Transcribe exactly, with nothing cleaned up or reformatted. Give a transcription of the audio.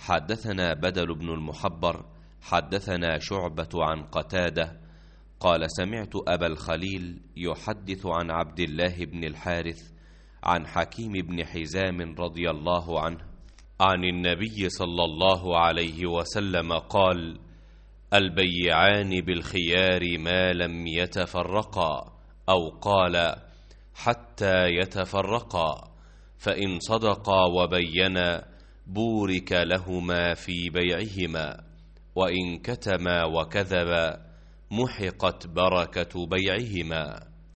حدثنا بدل بن المحبر حدثنا شعبة عن قتادة قال سمعت أبا الخليل يحدث عن عبد الله بن الحارث عن حكيم بن حزام رضي الله عنه عن النبي صلى الله عليه وسلم قال: البيعان بالخيار ما لم يتفرقا، أو قال حتى يتفرقا، فإن صدقا وبينا بورك لهما في بيعهما، وإن كتما وكذبا محقت بركة بيعهما.